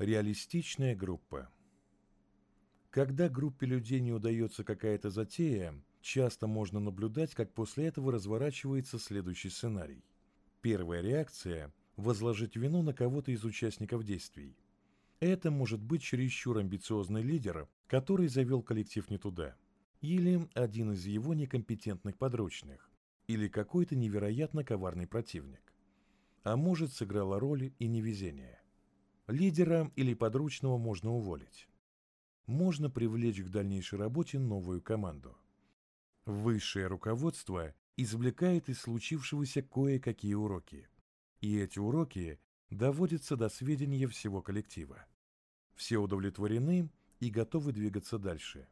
Реалистичная группа. Когда группе людей не удается какая-то затея, часто можно наблюдать, как после этого разворачивается следующий сценарий. Первая реакция – возложить вину на кого-то из участников действий. Это может быть чересчур амбициозный лидер, который завел коллектив не туда, или один из его некомпетентных подручных, или какой-то невероятно коварный противник. А может, сыграла роль и невезение. Лидера или подручного можно уволить. Можно привлечь к дальнейшей работе новую команду. Высшее руководство извлекает из случившегося кое-какие уроки. И эти уроки доводятся до сведения всего коллектива. Все удовлетворены и готовы двигаться дальше.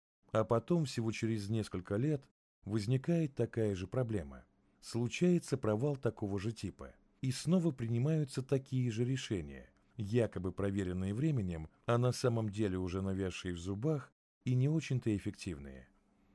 А потом, всего через несколько лет, возникает такая же проблема. Случается провал такого же типа. И снова принимаются такие же решения, якобы проверенные временем, а на самом деле уже навязшие в зубах и не очень-то эффективные.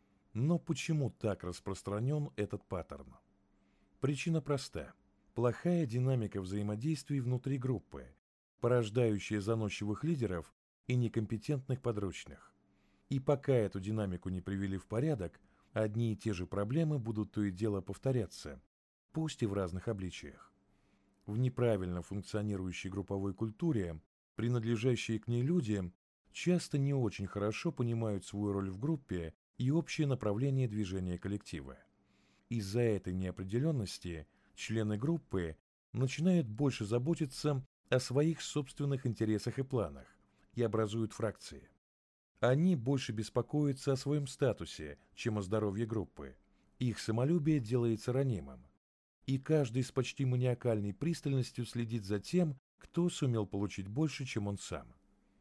Но почему так распространен этот паттерн? Причина проста. Плохая динамика взаимодействий внутри группы, порождающая заносчивых лидеров и некомпетентных подручных. И пока эту динамику не привели в порядок, одни и те же проблемы будут то и дело повторяться, пусть и в разных обличиях. В неправильно функционирующей групповой культуре принадлежащие к ней люди часто не очень хорошо понимают свою роль в группе и общее направление движения коллектива. Из-за этой неопределенности члены группы начинают больше заботиться о своих собственных интересах и планах и образуют фракции. Они больше беспокоятся о своем статусе, чем о здоровье группы. Их самолюбие делается ранимым. И каждый с почти маниакальной пристальностью следит за тем, кто сумел получить больше, чем он сам.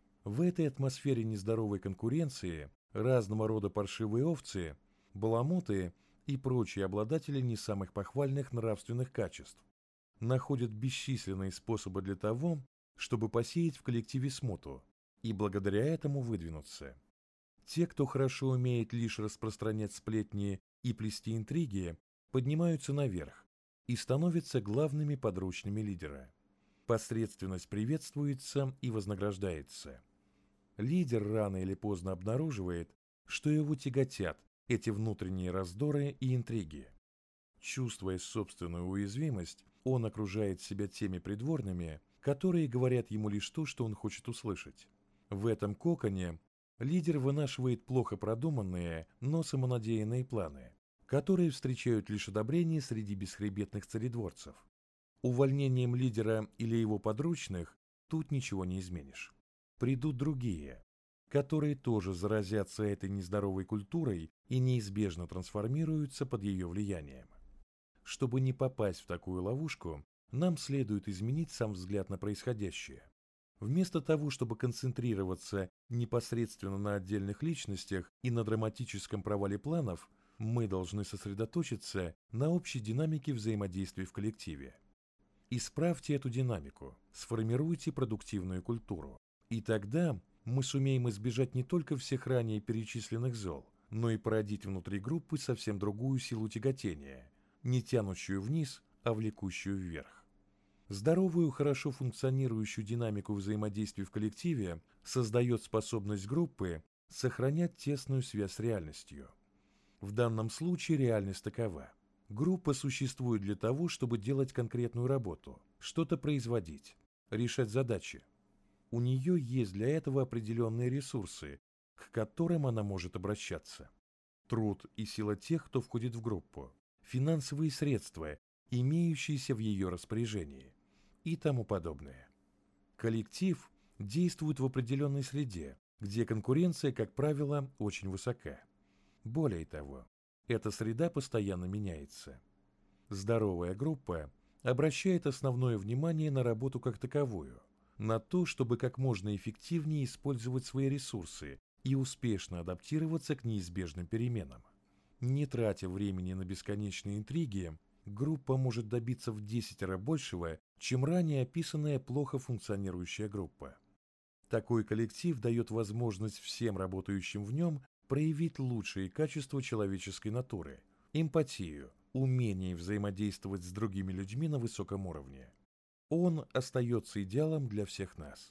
В этой атмосфере нездоровой конкуренции разного рода паршивые овцы, баламуты и прочие обладатели не самых похвальных нравственных качеств находят бесчисленные способы для того, чтобы посеять в коллективе смуту и благодаря этому выдвинуться. Те, кто хорошо умеет лишь распространять сплетни и плести интриги, поднимаются наверх и становятся главными подручными лидера. Посредственность приветствуется и вознаграждается. Лидер рано или поздно обнаруживает, что его тяготят эти внутренние раздоры и интриги. Чувствуя собственную уязвимость, он окружает себя теми придворными, которые говорят ему лишь то, что он хочет услышать. В этом коконе лидер вынашивает плохо продуманные, но самонадеянные планы, которые встречают лишь одобрение среди бесхребетных царедворцев. Увольнением лидера или его подручных тут ничего не изменишь. Придут другие, которые тоже заразятся этой нездоровой культурой и неизбежно трансформируются под ее влиянием. Чтобы не попасть в такую ловушку, нам следует изменить сам взгляд на происходящее. Вместо того, чтобы концентрироваться непосредственно на отдельных личностях и на драматическом провале планов, мы должны сосредоточиться на общей динамике взаимодействия в коллективе. Исправьте эту динамику, сформируйте продуктивную культуру. И тогда мы сумеем избежать не только всех ранее перечисленных зол, но и породить внутри группы совсем другую силу тяготения, не тянущую вниз, а влекущую вверх. Здоровую, хорошо функционирующую динамику взаимодействия в коллективе создает способность группы сохранять тесную связь с реальностью. В данном случае реальность такова. Группа существует для того, чтобы делать конкретную работу, что-то производить, решать задачи. У нее есть для этого определенные ресурсы, к которым она может обращаться. Труд и сила тех, кто входит в группу, финансовые средства, имеющиеся в ее распоряжении и тому подобное. Коллектив действует в определенной среде, где конкуренция, как правило, очень высока. Более того, эта среда постоянно меняется. Здоровая группа обращает основное внимание на работу как таковую, на то, чтобы как можно эффективнее использовать свои ресурсы и успешно адаптироваться к неизбежным переменам. Не тратя времени на бесконечные интриги, группа может добиться в 10 раз большего, чем ранее описанная плохо функционирующая группа. Такой коллектив дает возможность всем работающим в нем проявить лучшие качества человеческой натуры, эмпатию, умение взаимодействовать с другими людьми на высоком уровне. Он остается идеалом для всех нас.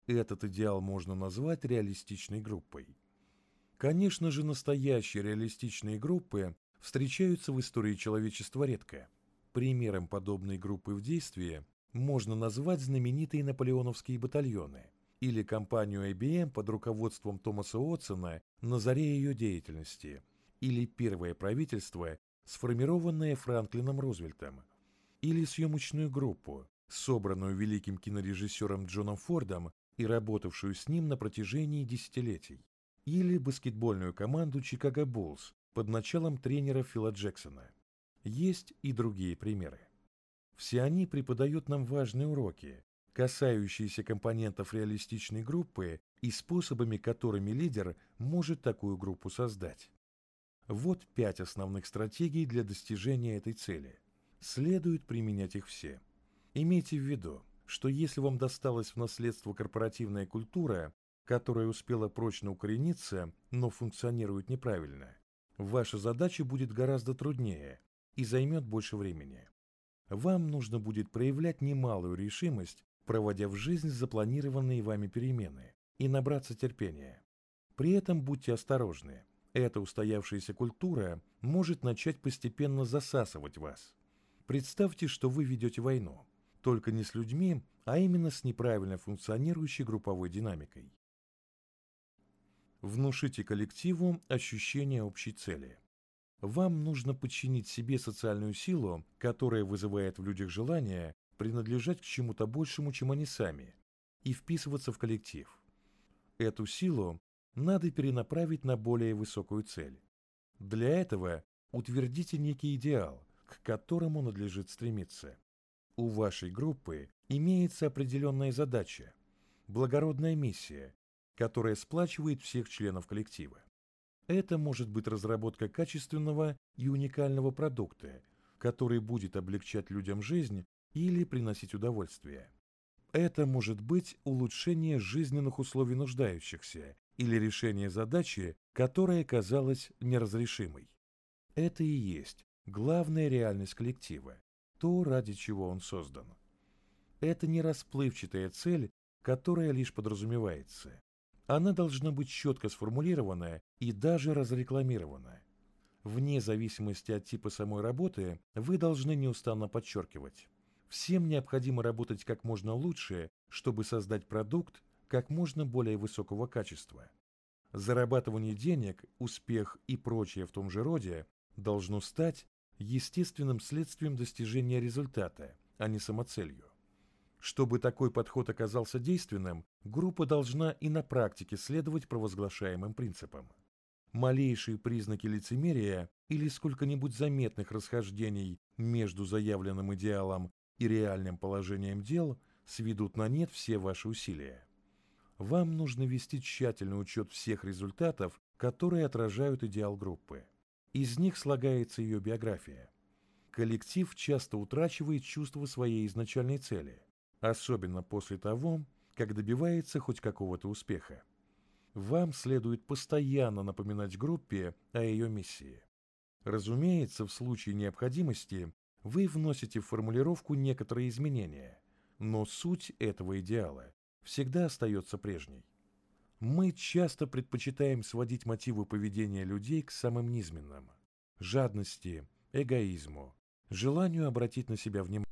Этот идеал можно назвать реалистичной группой. Конечно же, настоящие реалистичные группы встречаются в истории человечества редко. Примером подобной группы в действии можно назвать знаменитые наполеоновские батальоны или компанию IBM под руководством Томаса Уотсона на заре ее деятельности, или первое правительство, сформированное Франклином Рузвельтом, или съемочную группу, собранную великим кинорежиссером Джоном Фордом и работавшую с ним на протяжении десятилетий, или баскетбольную команду Чикаго Буллс под началом тренера Фила Джексона. Есть и другие примеры. Все они преподают нам важные уроки, касающиеся компонентов реалистичной группы и способами, которыми лидер может такую группу создать. Вот 5 основных стратегий для достижения этой цели. Следует применять их все. Имейте в виду, что если вам досталась в наследство корпоративная культура, которая успела прочно укорениться, но функционирует неправильно, ваша задача будет гораздо труднее и займет больше времени. Вам нужно будет проявлять немалую решимость, проводя в жизнь запланированные вами перемены, и набраться терпения. При этом будьте осторожны. Эта устоявшаяся культура может начать постепенно засасывать вас. Представьте, что вы ведете войну, только не с людьми, а именно с неправильно функционирующей групповой динамикой. Внушите коллективу ощущение общей цели. Вам нужно подчинить себе социальную силу, которая вызывает в людях желание принадлежать к чему-то большему, чем они сами, и вписываться в коллектив. Эту силу надо перенаправить на более высокую цель. Для этого утвердите некий идеал, к которому надлежит стремиться. У вашей группы имеется определенная задача, благородная миссия, которая сплачивает всех членов коллектива. Это может быть разработка качественного и уникального продукта, который будет облегчать людям жизнь или приносить удовольствие. Это может быть улучшение жизненных условий нуждающихся или решение задачи, которая казалась неразрешимой. Это и есть главная реальность коллектива, то, ради чего он создан. Это не расплывчатая цель, которая лишь подразумевается. Она должна быть четко сформулирована и даже разрекламирована. Вне зависимости от типа самой работы, вы должны неустанно подчеркивать: всем необходимо работать как можно лучше, чтобы создать продукт как можно более высокого качества. Зарабатывание денег, успех и прочее в том же роде должно стать естественным следствием достижения результата, а не самоцелью. Чтобы такой подход оказался действенным, группа должна и на практике следовать провозглашаемым принципам. Малейшие признаки лицемерия или сколько-нибудь заметных расхождений между заявленным идеалом и реальным положением дел сведут на нет все ваши усилия. Вам нужно вести тщательный учет всех результатов, которые отражают идеал группы. Из них слагается ее биография. Коллектив часто утрачивает чувство своей изначальной цели, особенно после того, как добивается хоть какого-то успеха. Вам следует постоянно напоминать группе о ее миссии. Разумеется, в случае необходимости вы вносите в формулировку некоторые изменения, но суть этого идеала всегда остается прежней. Мы часто предпочитаем сводить мотивы поведения людей к самым низменным – жадности, эгоизму, желанию обратить на себя внимание.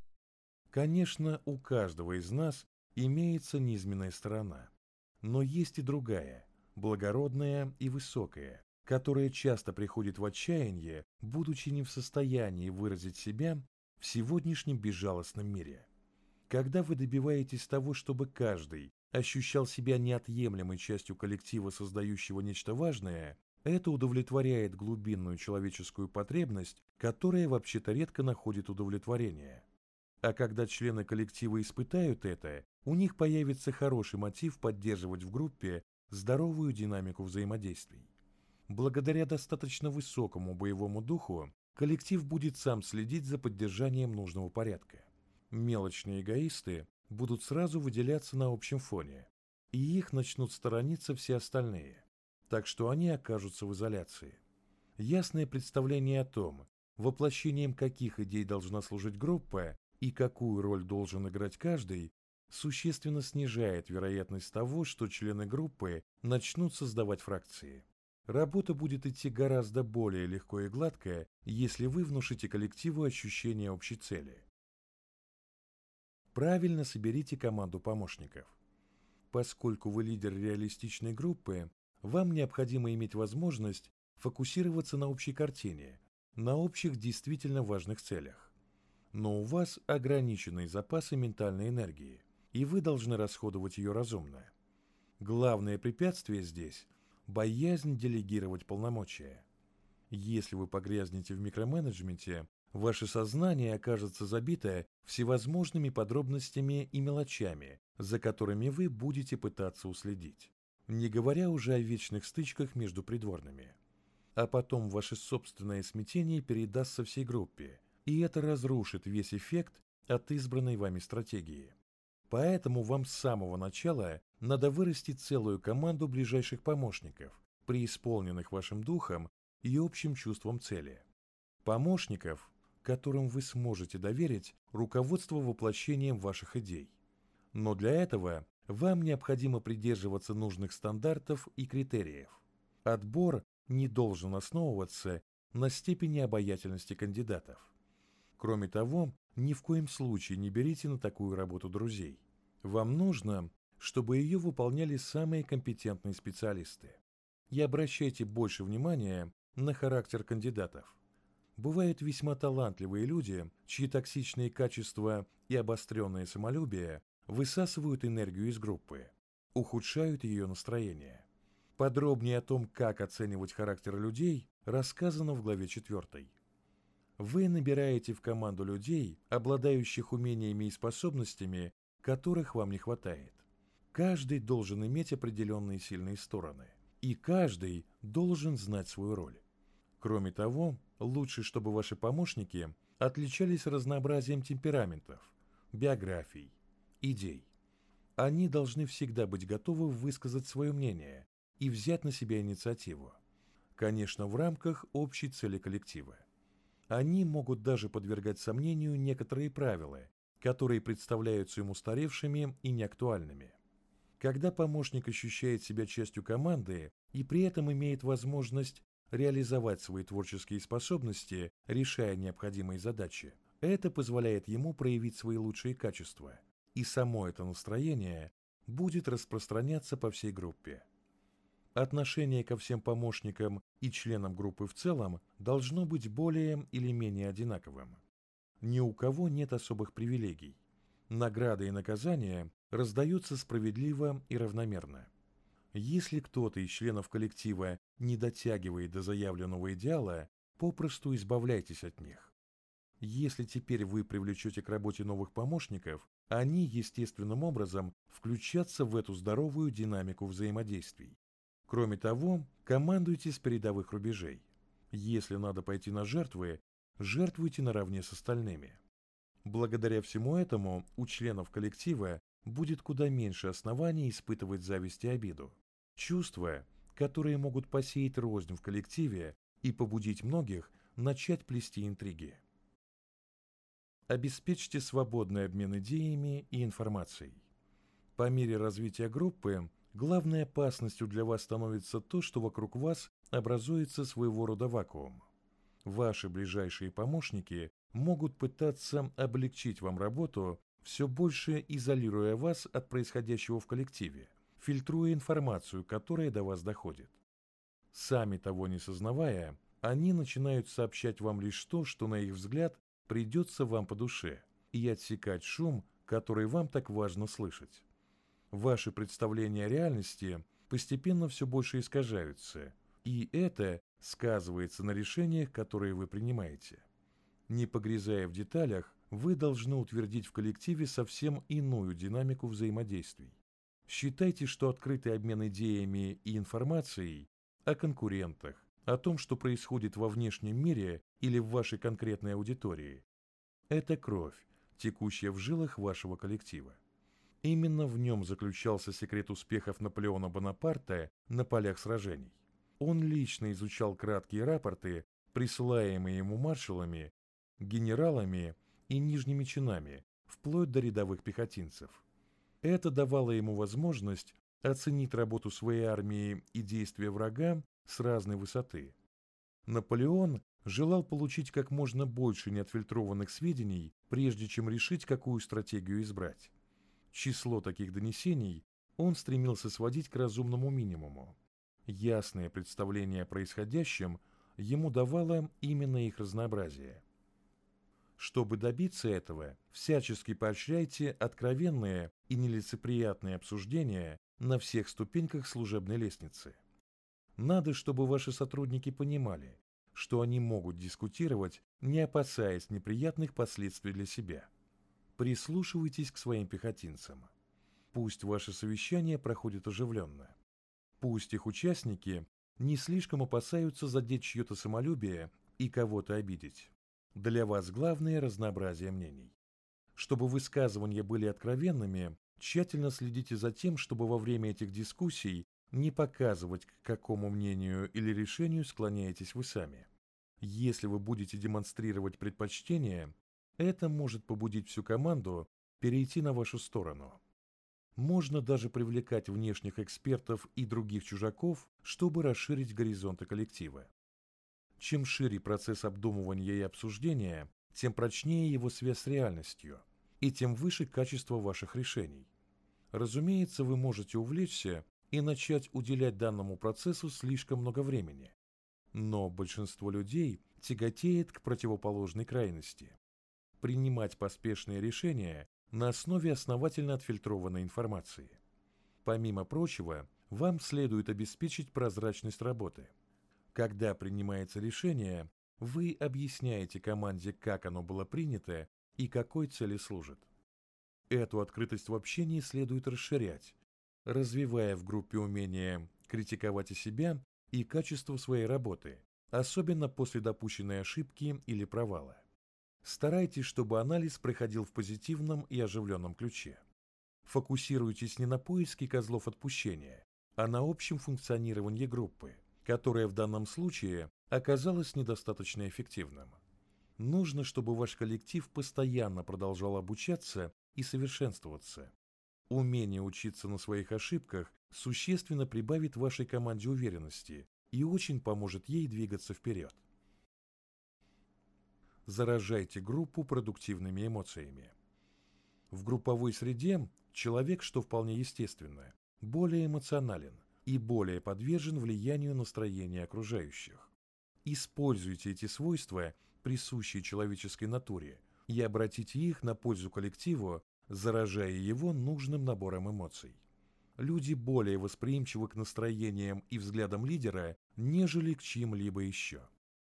Конечно, у каждого из нас имеется низменная сторона, но есть и другая, благородная и высокая, которая часто приходит в отчаяние, будучи не в состоянии выразить себя в сегодняшнем безжалостном мире. Когда вы добиваетесь того, чтобы каждый ощущал себя неотъемлемой частью коллектива, создающего нечто важное, это удовлетворяет глубинную человеческую потребность, которая вообще-то редко находит удовлетворение. А когда члены коллектива испытают это, у них появится хороший мотив поддерживать в группе здоровую динамику взаимодействий. Благодаря достаточно высокому боевому духу коллектив будет сам следить за поддержанием нужного порядка. Мелочные эгоисты будут сразу выделяться на общем фоне, и их начнут сторониться все остальные, так что они окажутся в изоляции. Ясное представление о том, воплощением каких идей должна служить группа и какую роль должен играть каждый, существенно снижает вероятность того, что члены группы начнут создавать фракции. Работа будет идти гораздо более легко и гладко, если вы внушите коллективу ощущение общей цели. Правильно соберите команду помощников. Поскольку вы лидер реалистичной группы, вам необходимо иметь возможность фокусироваться на общей картине, на общих действительно важных целях. Но у вас ограниченные запасы ментальной энергии, и вы должны расходовать ее разумно. Главное препятствие здесь – боязнь делегировать полномочия. Если вы погрязнете в микроменеджменте, ваше сознание окажется забито всевозможными подробностями и мелочами, за которыми вы будете пытаться уследить, не говоря уже о вечных стычках между придворными. А потом ваше собственное смятение передастся всей группе, и это разрушит весь эффект от избранной вами стратегии. Поэтому вам с самого начала надо вырастить целую команду ближайших помощников, преисполненных вашим духом и общим чувством цели. Помощников, которым вы сможете доверить руководство воплощением ваших идей. Но для этого вам необходимо придерживаться нужных стандартов и критериев. Отбор не должен основываться на степени обаятельности кандидатов. Кроме того, ни в коем случае не берите на такую работу друзей. Вам нужно, чтобы ее выполняли самые компетентные специалисты. И обращайте больше внимания на характер кандидатов. Бывают весьма талантливые люди, чьи токсичные качества и обостренное самолюбие высасывают энергию из группы, ухудшают ее настроение. Подробнее о том, как оценивать характер людей, рассказано в главе 4. Вы набираете в команду людей, обладающих умениями и способностями, которых вам не хватает. Каждый должен иметь определенные сильные стороны, и каждый должен знать свою роль. Кроме того, лучше, чтобы ваши помощники отличались разнообразием темпераментов, биографий, идей. Они должны всегда быть готовы высказать свое мнение и взять на себя инициативу. Конечно, в рамках общей цели коллектива. Они могут даже подвергать сомнению некоторые правила, которые представляются им устаревшими и неактуальными. Когда помощник ощущает себя частью команды и при этом имеет возможность реализовать свои творческие способности, решая необходимые задачи, это позволяет ему проявить свои лучшие качества, и само это настроение будет распространяться по всей группе. Отношение ко всем помощникам и членам группы в целом должно быть более или менее одинаковым. Ни у кого нет особых привилегий. Награды и наказания раздаются справедливо и равномерно. Если кто-то из членов коллектива не дотягивает до заявленного идеала, попросту избавляйтесь от них. Если теперь вы привлечете к работе новых помощников, они естественным образом включатся в эту здоровую динамику взаимодействий. Кроме того, командуйте с передовых рубежей. Если надо пойти на жертвы, жертвуйте наравне с остальными. Благодаря всему этому у членов коллектива будет куда меньше оснований испытывать зависть и обиду. Чувства, которые могут посеять рознь в коллективе и побудить многих начать плести интриги. Обеспечьте свободный обмен идеями и информацией. По мере развития группы, главной опасностью для вас становится то, что вокруг вас образуется своего рода вакуум. Ваши ближайшие помощники могут пытаться облегчить вам работу, все больше изолируя вас от происходящего в коллективе, фильтруя информацию, которая до вас доходит. Сами того не сознавая, они начинают сообщать вам лишь то, что, на их взгляд, придется вам по душе, и отсекать шум, который вам так важно слышать. Ваши представления о реальности постепенно все больше искажаются, и это сказывается на решениях, которые вы принимаете. Не погрязая в деталях, вы должны утвердить в коллективе совсем иную динамику взаимодействий. Считайте, что открытый обмен идеями и информацией о конкурентах, о том, что происходит во внешнем мире или в вашей конкретной аудитории, это кровь, текущая в жилах вашего коллектива. Именно в нем заключался секрет успехов Наполеона Бонапарта на полях сражений. Он лично изучал краткие рапорты, присылаемые ему маршалами, генералами и нижними чинами, вплоть до рядовых пехотинцев. Это давало ему возможность оценить работу своей армии и действия врага с разной высоты. Наполеон желал получить как можно больше неотфильтрованных сведений, прежде чем решить, какую стратегию избрать. Число таких донесений он стремился сводить к разумному минимуму. Ясное представление о происходящем ему давало именно их разнообразие. Чтобы добиться этого, всячески поощряйте откровенные и нелицеприятные обсуждения на всех ступеньках служебной лестницы. Надо, чтобы ваши сотрудники понимали, что они могут дискутировать, не опасаясь неприятных последствий для себя. Прислушивайтесь к своим пехотинцам. Пусть ваши совещания проходят оживленно. Пусть их участники не слишком опасаются задеть чье-то самолюбие и кого-то обидеть. Для вас главное разнообразие мнений. Чтобы высказывания были откровенными, тщательно следите за тем, чтобы во время этих дискуссий не показывать, к какому мнению или решению склоняетесь вы сами. Если вы будете демонстрировать предпочтение, это может побудить всю команду перейти на вашу сторону. Можно даже привлекать внешних экспертов и других чужаков, чтобы расширить горизонты коллектива. Чем шире процесс обдумывания и обсуждения, тем прочнее его связь с реальностью, и тем выше качество ваших решений. Разумеется, вы можете увлечься и начать уделять данному процессу слишком много времени. Но большинство людей тяготеет к противоположной крайности. Принимать поспешные решения на основе основательно отфильтрованной информации. Помимо прочего, вам следует обеспечить прозрачность работы. Когда принимается решение, вы объясняете команде, как оно было принято и какой цели служит. Эту открытость в общении следует расширять, развивая в группе умение критиковать и себя, и качество своей работы, особенно после допущенной ошибки или провала. Старайтесь, чтобы анализ проходил в позитивном и оживленном ключе. Фокусируйтесь не на поиске козлов отпущения, а на общем функционировании группы, которое в данном случае оказалось недостаточно эффективным. Нужно, чтобы ваш коллектив постоянно продолжал обучаться и совершенствоваться. Умение учиться на своих ошибках существенно прибавит вашей команде уверенности и очень поможет ей двигаться вперед. Заражайте группу продуктивными эмоциями. В групповой среде человек, что вполне естественно, более эмоционален и более подвержен влиянию настроения окружающих. Используйте эти свойства, присущие человеческой натуре, и обратите их на пользу коллективу, заражая его нужным набором эмоций. Люди более восприимчивы к настроениям и взглядам лидера, нежели к чьим-либо еще.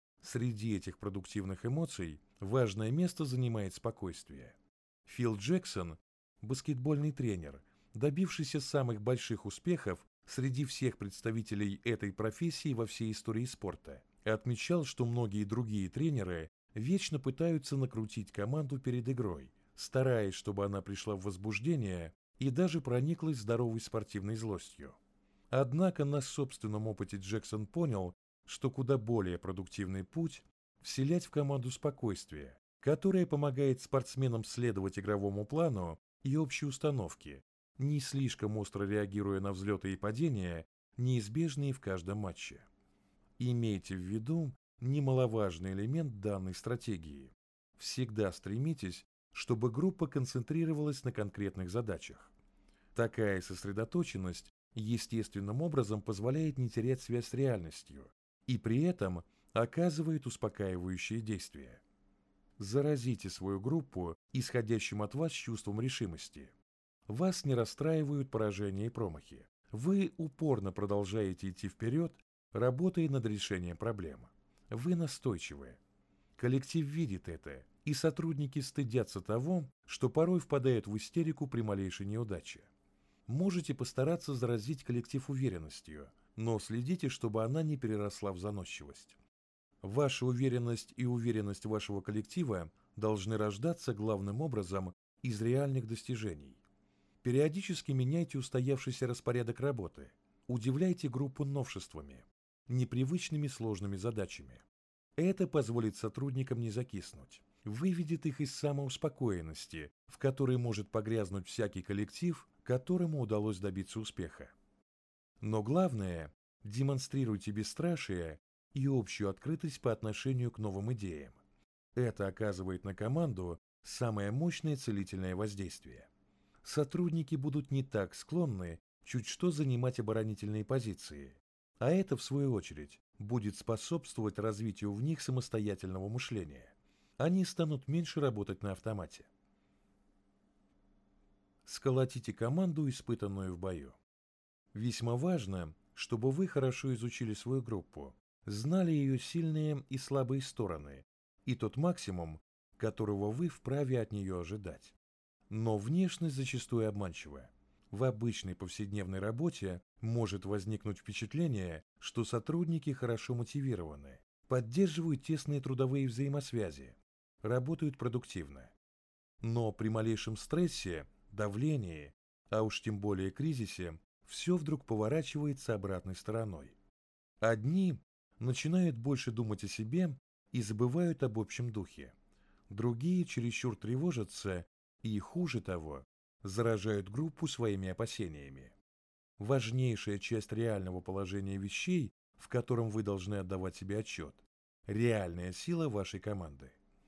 Среди этих продуктивных эмоций важное место занимает спокойствие. Фил Джексон, баскетбольный тренер, добившийся самых больших успехов среди всех представителей этой профессии во всей истории спорта, отмечал, что многие другие тренеры вечно пытаются накрутить команду перед игрой, стараясь, чтобы она пришла в возбуждение и даже прониклась здоровой спортивной злостью. Однако на собственном опыте Джексон понял, что куда более продуктивный путь – вселять в команду спокойствие, которое помогает спортсменам следовать игровому плану и общей установке, не слишком остро реагируя на взлеты и падения, неизбежные в каждом матче. Имейте в виду немаловажный элемент данной стратегии. Всегда стремитесь, чтобы группа концентрировалась на конкретных задачах. Такая сосредоточенность естественным образом позволяет не терять связь с реальностью и при этом оказывает успокаивающее действие. Заразите свою группу исходящим от вас чувством решимости. Вас не расстраивают поражения и промахи. Вы упорно продолжаете идти вперед, работая над решением проблем. Вы настойчивы. Коллектив видит это, и сотрудники стыдятся того, что порой впадают в истерику при малейшей неудаче. Можете постараться заразить коллектив уверенностью, но следите, чтобы она не переросла в заносчивость. Ваша уверенность и уверенность вашего коллектива должны рождаться главным образом из реальных достижений. Периодически меняйте устоявшийся распорядок работы, удивляйте группу новшествами, непривычными сложными задачами. Это позволит сотрудникам не закиснуть, выведет их из самоуспокоенности, в которой может погрязнуть всякий коллектив, которому удалось добиться успеха. Но главное, демонстрируйте бесстрашие и общую открытость по отношению к новым идеям. Это оказывает на команду самое мощное целительное воздействие. Сотрудники будут не так склонны чуть что занимать оборонительные позиции, а это, в свою очередь, будет способствовать развитию в них самостоятельного мышления. Они станут меньше работать на автомате. Сколотите команду, испытанную в бою. Весьма важно, чтобы вы хорошо изучили свою группу, знали ее сильные и слабые стороны и тот максимум, которого вы вправе от нее ожидать. Но внешность зачастую обманчива. В обычной повседневной работе может возникнуть впечатление, что сотрудники хорошо мотивированы, поддерживают тесные трудовые взаимосвязи, работают продуктивно. Но при малейшем стрессе, давлении, а уж тем более кризисе, все вдруг поворачивается обратной стороной. Одни начинают больше думать о себе и забывают об общем духе. Другие чересчур тревожатся и, хуже того, заражают группу своими опасениями. Важнейшая часть реального положения вещей, в котором вы должны отдавать себе отчет, реальная сила вашей команды.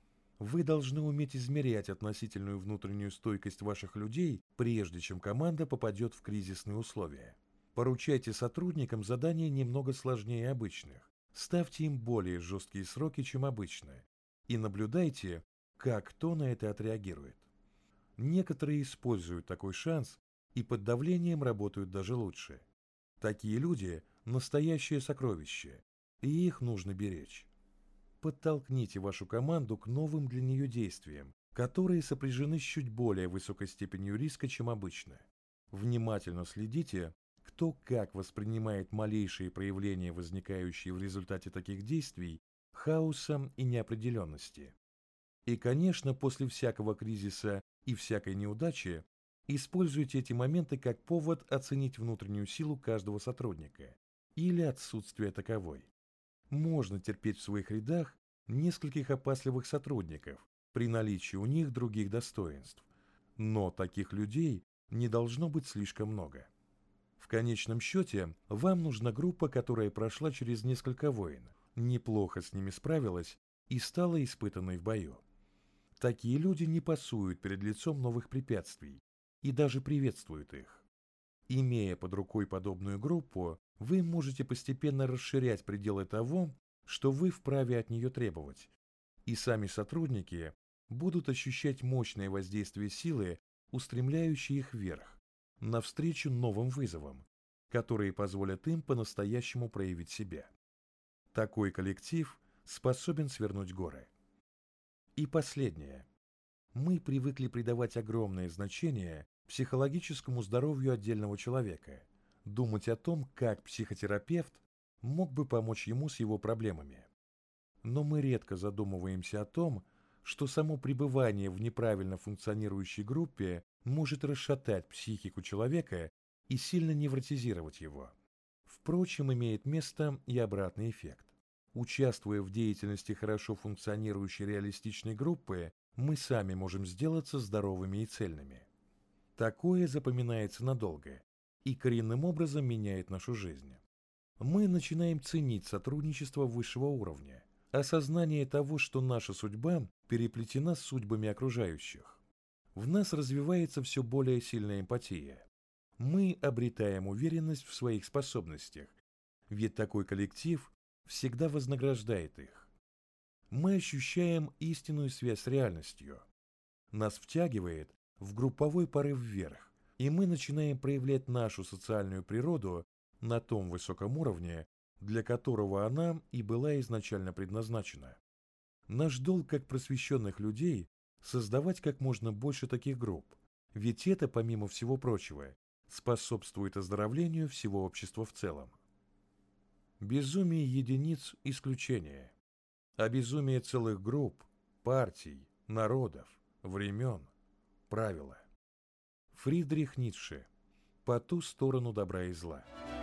Вы должны уметь измерять относительную внутреннюю стойкость ваших людей, прежде чем команда попадет в кризисные условия. Поручайте сотрудникам задания немного сложнее обычных, ставьте им более жесткие сроки, чем обычно, и наблюдайте, как кто на это отреагирует. Некоторые используют такой шанс и под давлением работают даже лучше. Такие люди – настоящее сокровище, и их нужно беречь. Подтолкните вашу команду к новым для нее действиям, которые сопряжены с чуть более высокой степенью риска, чем обычно. Внимательно следите, кто как воспринимает малейшие проявления, возникающие в результате таких действий, хаоса и неопределенности. И, конечно, после всякого кризиса и всякой неудачи используйте эти моменты как повод оценить внутреннюю силу каждого сотрудника или отсутствие таковой. Можно терпеть в своих рядах нескольких опасливых сотрудников при наличии у них других достоинств, но таких людей не должно быть слишком много. В конечном счете, вам нужна группа, которая прошла через несколько войн, неплохо с ними справилась и стала испытанной в бою. Такие люди не пасуют перед лицом новых препятствий и даже приветствуют их. Имея под рукой подобную группу, вы можете постепенно расширять пределы того, что вы вправе от нее требовать, и сами сотрудники будут ощущать мощное воздействие силы, устремляющей их вверх, навстречу новым вызовам, которые позволят им по-настоящему проявить себя. Такой коллектив способен свернуть горы. И последнее. Мы привыкли придавать огромное значение психологическому здоровью отдельного человека, думать о том, как психотерапевт мог бы помочь ему с его проблемами. Но мы редко задумываемся о том, что само пребывание в неправильно функционирующей группе может расшатать психику человека и сильно невротизировать его. Впрочем, имеет место и обратный эффект. Участвуя в деятельности хорошо функционирующей реалистичной группы, мы сами можем сделаться здоровыми и цельными. Такое запоминается надолго и коренным образом меняет нашу жизнь. Мы начинаем ценить сотрудничество высшего уровня, осознание того, что наша судьба переплетена с судьбами окружающих. В нас развивается все более сильная эмпатия. Мы обретаем уверенность в своих способностях, ведь такой коллектив всегда вознаграждает их. Мы ощущаем истинную связь с реальностью. Нас втягивает в групповой порыв вверх, и мы начинаем проявлять нашу социальную природу на том высоком уровне, для которого она и была изначально предназначена. Наш долг как просвещенных людей – создавать как можно больше таких групп, ведь это, помимо всего прочего, способствует оздоровлению всего общества в целом. Безумие единиц – исключение, а безумие целых групп, партий, народов, времен – правило. Фридрих Ницше. По ту сторону добра и зла.